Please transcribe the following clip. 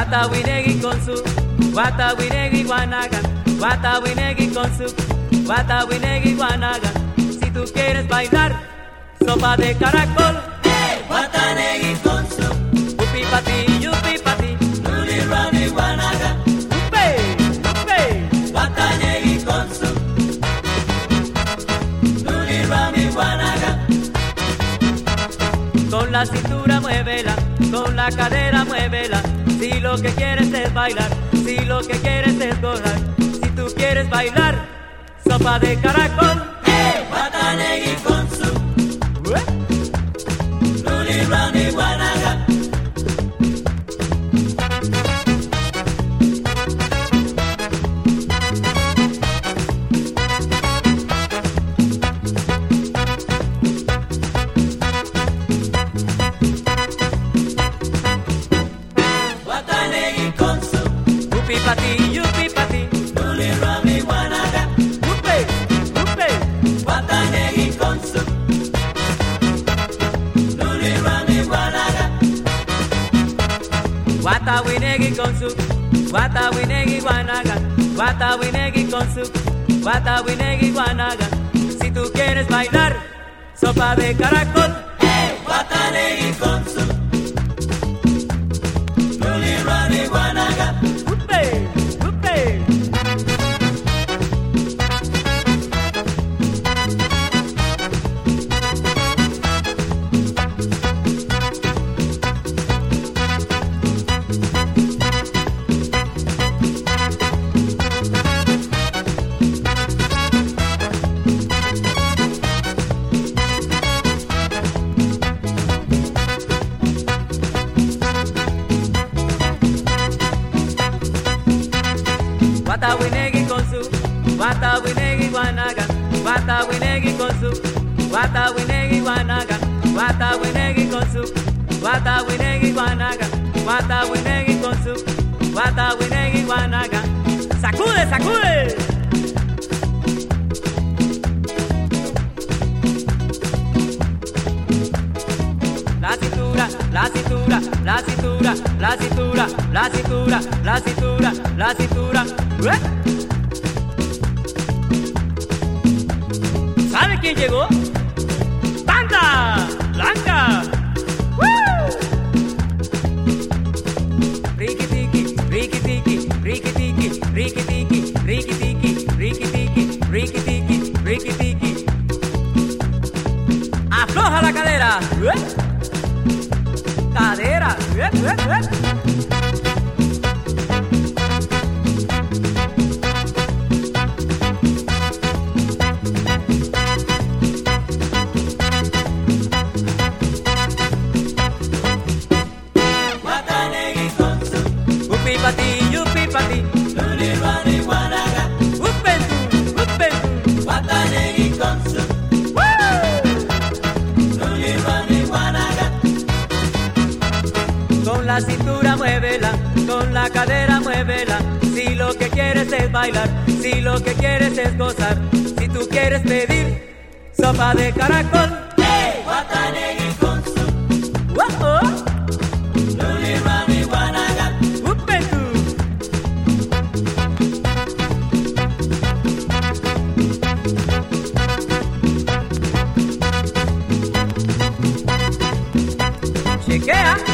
Watawinegi con su Watawinegi Guanaga, Watawinegi con su Watawinegi Guanaga. Si tú quieres bailar sopa de caracol, Watanegi con su yupi pa ti, Luli Rani Guanaga. Watanegi con su Luli Rani Guanaga. Con la cintura muévela, con la cadera muévela. Si lo que quieres es bailar, si lo que quieres es gozar. Si tú quieres bailar sopa de caracol, Watanegi con su Luli Rani Guanaga. Watanegi con su yupi pa ti, Luli Rani Guanaga. Watanegi con su Luli Rani Guanaga. Watawinegi con su Watawinegi Guanaga, Watawinegi con su Watawinegi Guanaga. Si tú quieres bailar sopa de caracol, Watanegi con su Luli Rani Guanaga. Watawinegi con su Watawinegi Guanaga, Watawinegi con su Watawinegi Guanaga, Watawinegi con su Watawinegi Guanaga, Watawinegi con su Watawinegi Guanaga. ¡Sacude, sacude! La cintura, la cintura, la cintura, la cintura, la cintura, la cintura, la cintura. ¿Sabe quién llegó? ¡Banda Blanca! Riki tiki, riki tiki, riki tiki, riki tiki, riki tiki, riki tiki, riki tiki, riki tiki. Afloja la cadera. Cadera. Watanegi con su Yupi pa ti, Luli Rani Guanaga. upentu. Watanegi con su Luli Rani Guanaga. Con la cintura muévela, con la cadera muévela. Si lo que quieres es bailar, si lo que quieres es gozar. Si tú quieres pedir sopa de caracol, Watanegi con su ¡oh! Luli Rani Guanaga. ¡Upentu! Chequea.